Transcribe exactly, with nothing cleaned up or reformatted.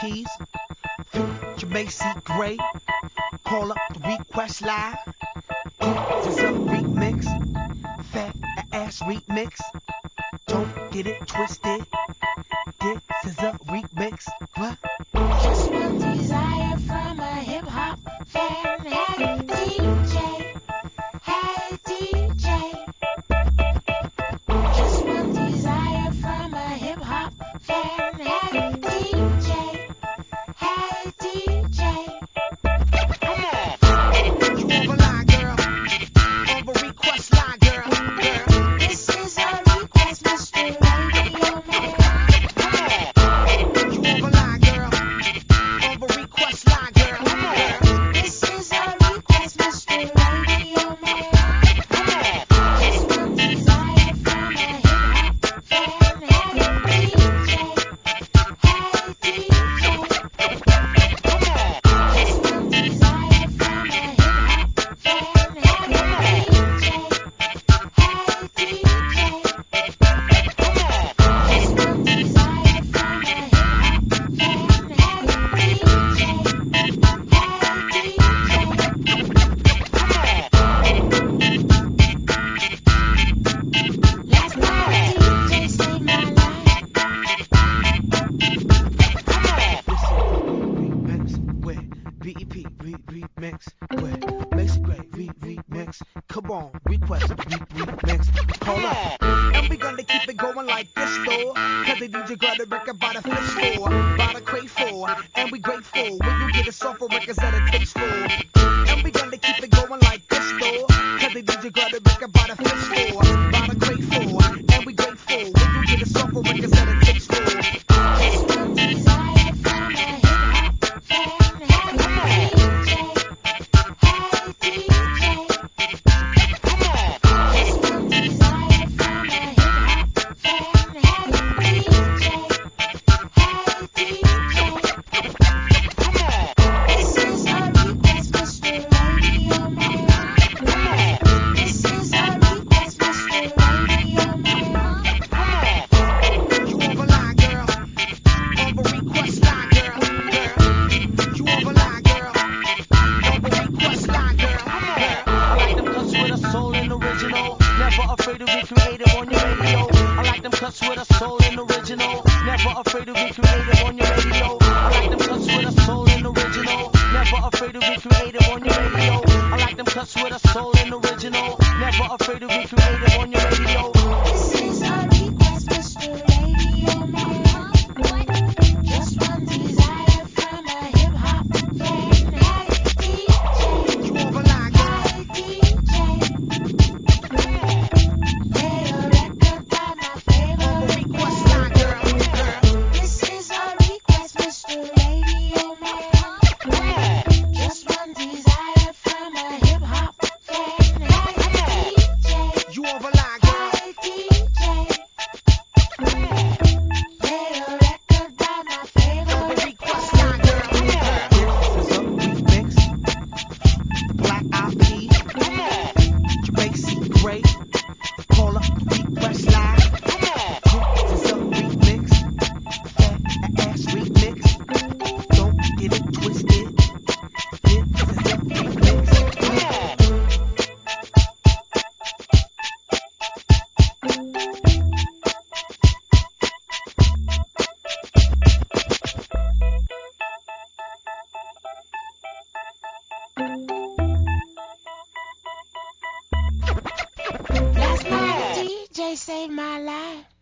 Peas, feature Macy Gray. Call up the request line. This is a remix, fat ass remix. Don't get it twisted. This is a remix. What? Just one desire from a hip hop fan. Hey D J, hey D J. Just one desire from a hip hop fan. Hey D J, hey D J. Come on. You on the line, girl. On the request line, girl. Girl. This is a request, Mister Radio Man. Come on. You on the line, girl. On the request line, girl. Girl. This is a request, Mister Radio Man. Come on. Just one desire from a hip hop fan. Hey D J, hey D J. Come on. Just one desire from a hip hop fan. Hey D J, hey D J. Come on. Just one desire from a hip hop fan. Hey D J, hey D J. Last night D J saved my life. Remix with B E P, re remix with Macy Gray, re remix. Come on, request, re remix. Call up, and we gonna keep it going like this, though. Cause the D J got a record by the fist for, by the crate for, and we grateful when you get a software records that it takes for. And we gonna keep it going like this, though. Cause the D J got a record by the fist for, by the crate for, and we grateful when you get a software records that it takes for. Just one desire from a hip hop fan. Hey D J, hey D J. Come on. Just one desire from a hip hop fan. Hey D J, hey D J. Come on. This is a request, Mister Radio Man. This is a request, Mister Radio Man. Come on. You on the line, girl. On the request line, girl. Girl. You on the line, girl. On the request line, girl. Come on. I like them cuts with a soul and original. Never afraid to be creative on your radio. I like them cuts with a soul and original. Never afraid to be creative on your radio. I like them cuts with a soul and original. Never afraid to be creative on your radio. I like them cuts with a soul and original. Never afraid to be creative on your radio. This is a request, Mister Radio Man. Just one desire from a hip hop fan. Hey D J, You on the line, girl. hey D J. Play a record by my On the favorite request line, girl. band. Girl. This is a request, Mister Radio Man. Come on. Just one desire from a hip hop fan. Hey D J, You on the line, girl. hey D J. Play a record by my On the favorite request line, girl. Girl. This is a remix. The Black Eyed Peas. Come on. Jamaica Gray. Call up the request line. Come on. This is a remix. Fat ass remix. Don't get it twisted. This is a remix. Come on. Last night D J saved my life.